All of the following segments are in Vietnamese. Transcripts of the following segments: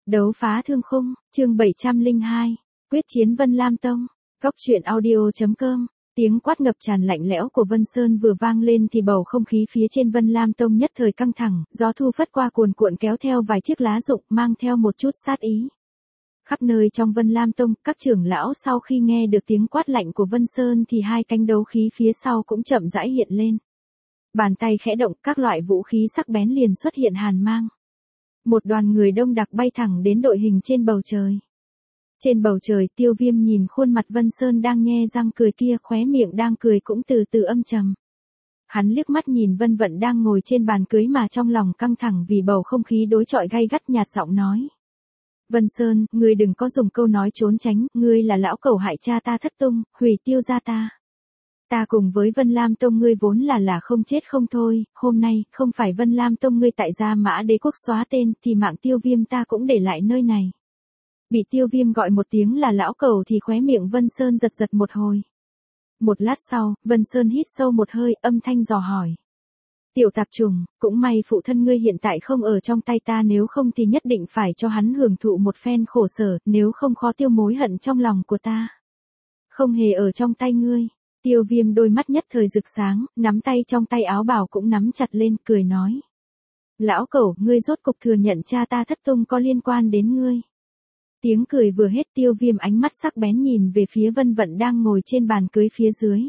Đấu phá thương khung, chương 702, quyết chiến Vân Lam Tông. Cốc truyện audio.com. Tiếng quát ngập tràn lạnh lẽo của Vân Sơn vừa vang lên thì bầu không khí phía trên Vân Lam Tông nhất thời căng thẳng, gió thu phất qua cuồn cuộn kéo theo vài chiếc lá rụng mang theo một chút sát ý. Khắp nơi trong Vân Lam Tông, các trưởng lão sau khi nghe được tiếng quát lạnh của Vân Sơn thì hai cánh đấu khí phía sau cũng chậm rãi hiện lên. Bàn tay khẽ động, các loại vũ khí sắc bén liền xuất hiện hàn mang. Một đoàn người đông đặc bay thẳng đến đội hình trên bầu trời. Trên bầu trời, Tiêu Viêm nhìn khuôn mặt Vân Sơn đang nhe răng cười kia, khóe miệng đang cười cũng từ từ âm trầm. Hắn liếc mắt nhìn Vân Vận đang ngồi trên bàn cưới mà trong lòng căng thẳng vì bầu không khí đối chọi gay gắt, nhạt giọng nói: Vân Sơn, ngươi đừng có dùng câu nói trốn tránh, ngươi là lão cẩu hại cha ta thất tung, hủy Tiêu gia ta. Ta cùng với Vân Lam Tông ngươi vốn là không chết không thôi, hôm nay, không phải Vân Lam Tông ngươi tại Gia Mã Đế Quốc xóa tên, thì mạng Tiêu Viêm ta cũng để lại nơi này. Bị Tiêu Viêm gọi một tiếng là lão cẩu thì khóe miệng Vân Sơn giật giật một hồi. Một lát sau, Vân Sơn hít sâu một hơi, âm thanh dò hỏi: Tiểu tạp trùng, cũng may phụ thân ngươi hiện tại không ở trong tay ta, nếu không thì nhất định phải cho hắn hưởng thụ một phen khổ sở, nếu không khó tiêu mối hận trong lòng của ta. Không hề ở trong tay ngươi. Tiêu Viêm đôi mắt nhất thời rực sáng, nắm tay trong tay áo bào cũng nắm chặt lên, cười nói: Lão cẩu, ngươi rốt cục thừa nhận cha ta thất tung có liên quan đến ngươi. Tiếng cười vừa hết, Tiêu Viêm ánh mắt sắc bén nhìn về phía Vân Vận đang ngồi trên bàn cưới phía dưới.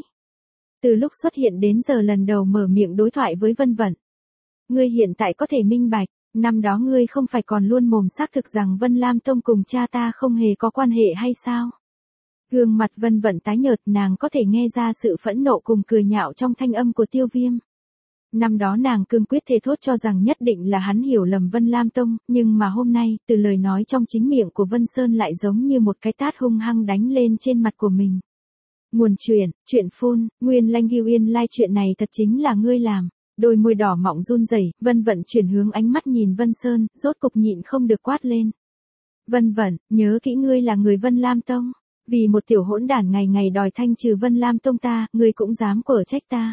Từ lúc xuất hiện đến giờ lần đầu mở miệng đối thoại với Vân Vận. Ngươi hiện tại có thể minh bạch, năm đó ngươi không phải còn luôn mồm xác thực rằng Vân Lam Tông cùng cha ta không hề có quan hệ hay sao? Gương mặt Vân Vận tái nhợt, nàng có thể nghe ra sự phẫn nộ cùng cười nhạo trong thanh âm của Tiêu Viêm. Năm đó nàng cương quyết thề thốt cho rằng nhất định là hắn hiểu lầm Vân Lam Tông, nhưng mà hôm nay, từ lời nói trong chính miệng của Vân Sơn lại giống như một cái tát hung hăng đánh lên trên mặt của mình. Nguồn chuyện phun, Nguyên Lanh Hưu Yên Lai, chuyện này thật chính là ngươi làm. Đôi môi đỏ mọng run rẩy, Vân Vận chuyển hướng ánh mắt nhìn Vân Sơn, rốt cục nhịn không được quát lên: Vân Vận, nhớ kỹ ngươi là người Vân Lam Tông. Vì một tiểu hỗn đản ngày ngày đòi thanh trừ Vân Lam Tông ta, ngươi cũng dám quở trách ta.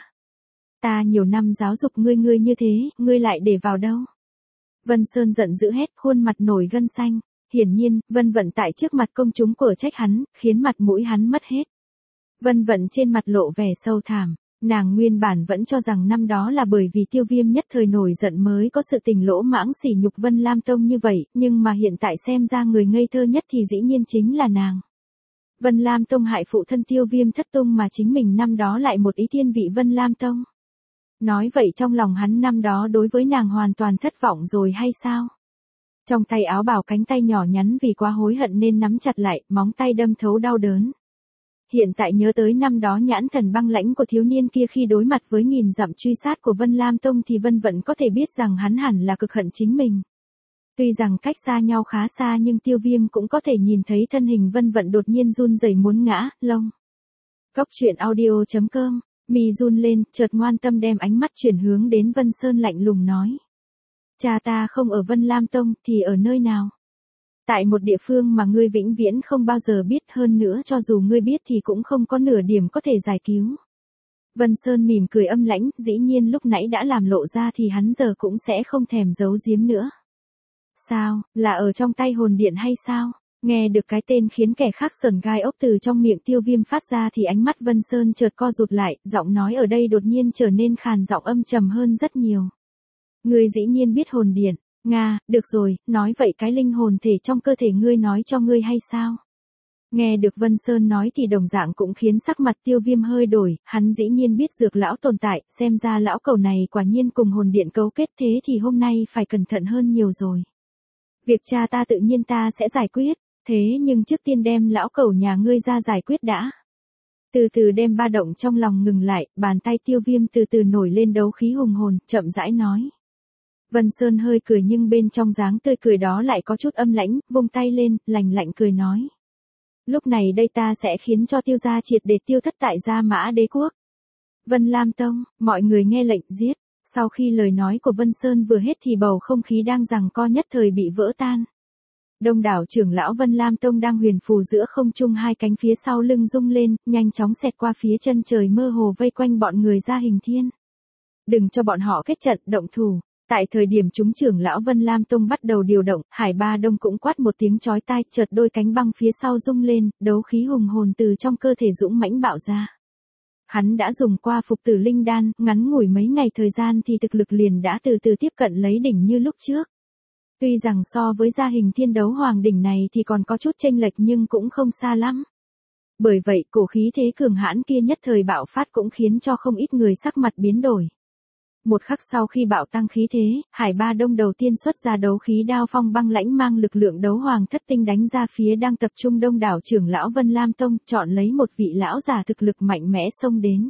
Ta nhiều năm giáo dục ngươi như thế, ngươi lại để vào đâu? Vân Sơn giận dữ hét, khuôn mặt nổi gân xanh. Hiển nhiên, Vân Vận tại trước mặt công chúng quở trách hắn, khiến mặt mũi hắn mất hết. Vân Vận trên mặt lộ vẻ sâu thẳm. Nàng nguyên bản vẫn cho rằng năm đó là bởi vì Tiêu Viêm nhất thời nổi giận mới có sự tình lỗ mãng sỉ nhục Vân Lam Tông như vậy, nhưng mà hiện tại xem ra người ngây thơ nhất thì dĩ nhiên chính là nàng. Vân Lam Tông hại phụ thân Tiêu Viêm thất tung mà chính mình năm đó lại một ý thiên vị Vân Lam Tông. Nói vậy trong lòng hắn năm đó đối với nàng hoàn toàn thất vọng rồi hay sao? Trong tay áo bào cánh tay nhỏ nhắn vì quá hối hận nên nắm chặt lại, móng tay đâm thấu đau đớn. Hiện tại nhớ tới năm đó nhãn thần băng lãnh của thiếu niên kia khi đối mặt với nghìn dặm truy sát của Vân Lam Tông thì Vân Vận có thể biết rằng hắn hẳn là cực hận chính mình. Tuy rằng cách xa nhau khá xa nhưng Tiêu Viêm cũng có thể nhìn thấy thân hình Vân Vận đột nhiên run rẩy muốn ngã, lông. Cốc truyện audio.com, mi run lên, chợt ngoan tâm đem ánh mắt chuyển hướng đến Vân Sơn lạnh lùng nói: Cha ta không ở Vân Lam Tông, thì ở nơi nào? Tại một địa phương mà ngươi vĩnh viễn không bao giờ biết, hơn nữa cho dù ngươi biết thì cũng không có nửa điểm có thể giải cứu. Vân Sơn mỉm cười âm lãnh, dĩ nhiên lúc nãy đã làm lộ ra thì hắn giờ cũng sẽ không thèm giấu giếm nữa. Sao, là ở trong tay hồn điện hay sao? Nghe được cái tên khiến kẻ khác sởn gai ốc từ trong miệng Tiêu Viêm phát ra thì ánh mắt Vân Sơn chợt co rụt lại, giọng nói ở đây đột nhiên trở nên khàn giọng âm trầm hơn rất nhiều. Ngươi dĩ nhiên biết hồn điện, Nga, được rồi, nói vậy cái linh hồn thể trong cơ thể ngươi nói cho ngươi hay sao? Nghe được Vân Sơn nói thì đồng dạng cũng khiến sắc mặt Tiêu Viêm hơi đổi, hắn dĩ nhiên biết dược lão tồn tại, xem ra lão cẩu này quả nhiên cùng hồn điện cấu kết, thế thì hôm nay phải cẩn thận hơn nhiều rồi. Việc cha ta tự nhiên ta sẽ giải quyết, thế nhưng trước tiên đem lão cẩu nhà ngươi ra giải quyết đã. Từ từ đem ba động trong lòng ngừng lại, bàn tay Tiêu Viêm từ từ nổi lên đấu khí hùng hồn, chậm rãi nói. Vân Sơn hơi cười nhưng bên trong dáng tươi cười đó lại có chút âm lãnh, vung tay lên, lạnh lạnh cười nói: Lúc này đây ta sẽ khiến cho Tiêu gia triệt để tiêu thất tại Gia Mã Đế Quốc. Vân Lam Tông, mọi người nghe lệnh giết. Sau khi lời nói của Vân Sơn vừa hết thì bầu không khí đang giằng co nhất thời bị vỡ tan. Đông đảo trưởng lão Vân Lam Tông đang huyền phù giữa không trung, hai cánh phía sau lưng rung lên, nhanh chóng xẹt qua phía chân trời, mơ hồ vây quanh bọn người Gia Hình Thiên. Đừng cho bọn họ kết trận, động thủ. Tại thời điểm chúng trưởng lão Vân Lam Tông bắt đầu điều động, Hải Ba Đông cũng quát một tiếng chói tai, chợt đôi cánh băng phía sau rung lên, đấu khí hùng hồn từ trong cơ thể dũng mãnh bạo ra. Hắn đã dùng qua phục tử linh đan, ngắn ngủi mấy ngày thời gian thì thực lực liền đã từ từ tiếp cận lấy đỉnh như lúc trước. Tuy rằng so với gia hình thiên đấu hoàng đỉnh này thì còn có chút chênh lệch nhưng cũng không xa lắm. Bởi vậy cổ khí thế cường hãn kia nhất thời bạo phát cũng khiến cho không ít người sắc mặt biến đổi. Một khắc sau khi bạo tăng khí thế, Hải Ba Đông đầu tiên xuất ra đấu khí đao phong băng lãnh mang lực lượng đấu hoàng thất tinh đánh ra phía đang tập trung đông đảo trưởng lão Vân Lam Tông, chọn lấy một vị lão giả thực lực mạnh mẽ xông đến.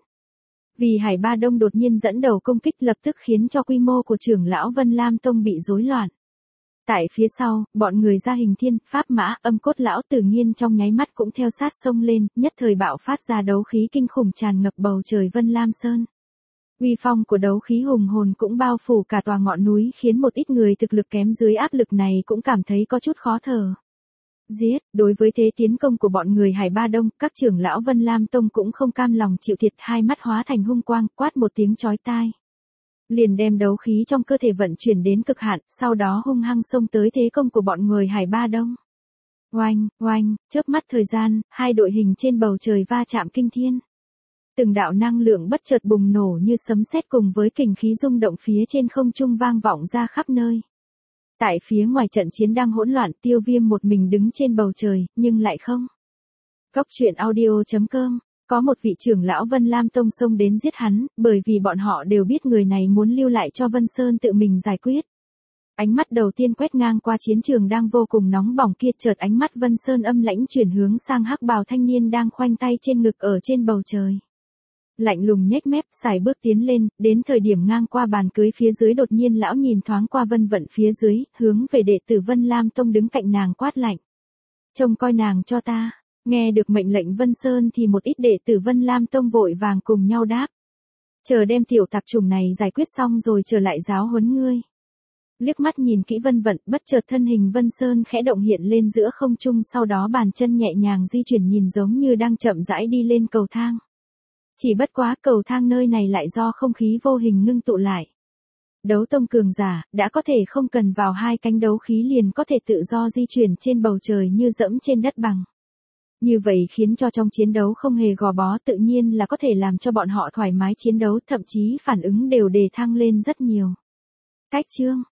Vì Hải Ba Đông đột nhiên dẫn đầu công kích lập tức khiến cho quy mô của trưởng lão Vân Lam Tông bị rối loạn. Tại phía sau, bọn người gia hình thiên, pháp mã, âm cốt lão Tử Nghiên trong nháy mắt cũng theo sát xông lên, nhất thời bạo phát ra đấu khí kinh khủng tràn ngập bầu trời Vân Lam Sơn. Uy phong của đấu khí hùng hồn cũng bao phủ cả tòa ngọn núi khiến một ít người thực lực kém dưới áp lực này cũng cảm thấy có chút khó thở. Giết, đối với thế tiến công của bọn người Hải Ba Đông, các trưởng lão Vân Lam Tông cũng không cam lòng chịu thiệt, hai mắt hóa thành hung quang, quát một tiếng chói tai. Liền đem đấu khí trong cơ thể vận chuyển đến cực hạn, sau đó hung hăng xông tới thế công của bọn người Hải Ba Đông. Oanh, oanh, chớp mắt thời gian, hai đội hình trên bầu trời va chạm kinh thiên. Từng đạo năng lượng bất chợt bùng nổ như sấm sét cùng với kình khí rung động phía trên không trung vang vọng ra khắp nơi. Tại phía ngoài trận chiến đang hỗn loạn, Tiêu Viêm một mình đứng trên bầu trời, nhưng lại không. Cốc truyện audio.com. Có một vị trưởng lão Vân Lam Tông xông đến giết hắn, bởi vì bọn họ đều biết người này muốn lưu lại cho Vân Sơn tự mình giải quyết. Ánh mắt đầu tiên quét ngang qua chiến trường đang vô cùng nóng bỏng kia, chợt ánh mắt Vân Sơn âm lãnh chuyển hướng sang hắc bào thanh niên đang khoanh tay trên ngực ở trên bầu trời. Lạnh lùng nhếch mép, sải bước tiến lên, đến thời điểm ngang qua bàn cưới phía dưới đột nhiên lão nhìn thoáng qua Vân Vận phía dưới, hướng về đệ tử Vân Lam Tông đứng cạnh nàng quát lạnh. Trông coi nàng cho ta. Nghe được mệnh lệnh Vân Sơn thì một ít đệ tử Vân Lam Tông vội vàng cùng nhau đáp. Chờ đem tiểu tạp trùng này giải quyết xong rồi trở lại giáo huấn ngươi. Liếc mắt nhìn kỹ Vân Vận, bất chợt thân hình Vân Sơn khẽ động hiện lên giữa không trung, sau đó bàn chân nhẹ nhàng di chuyển nhìn giống như đang chậm rãi đi lên cầu thang. Chỉ bất quá cầu thang nơi này lại do không khí vô hình ngưng tụ lại. Đấu tông cường giả, đã có thể không cần vào hai cánh đấu khí liền có thể tự do di chuyển trên bầu trời như dẫm trên đất bằng. Như vậy khiến cho trong chiến đấu không hề gò bó, tự nhiên là có thể làm cho bọn họ thoải mái chiến đấu, thậm chí phản ứng đều đề thăng lên rất nhiều. Cách chương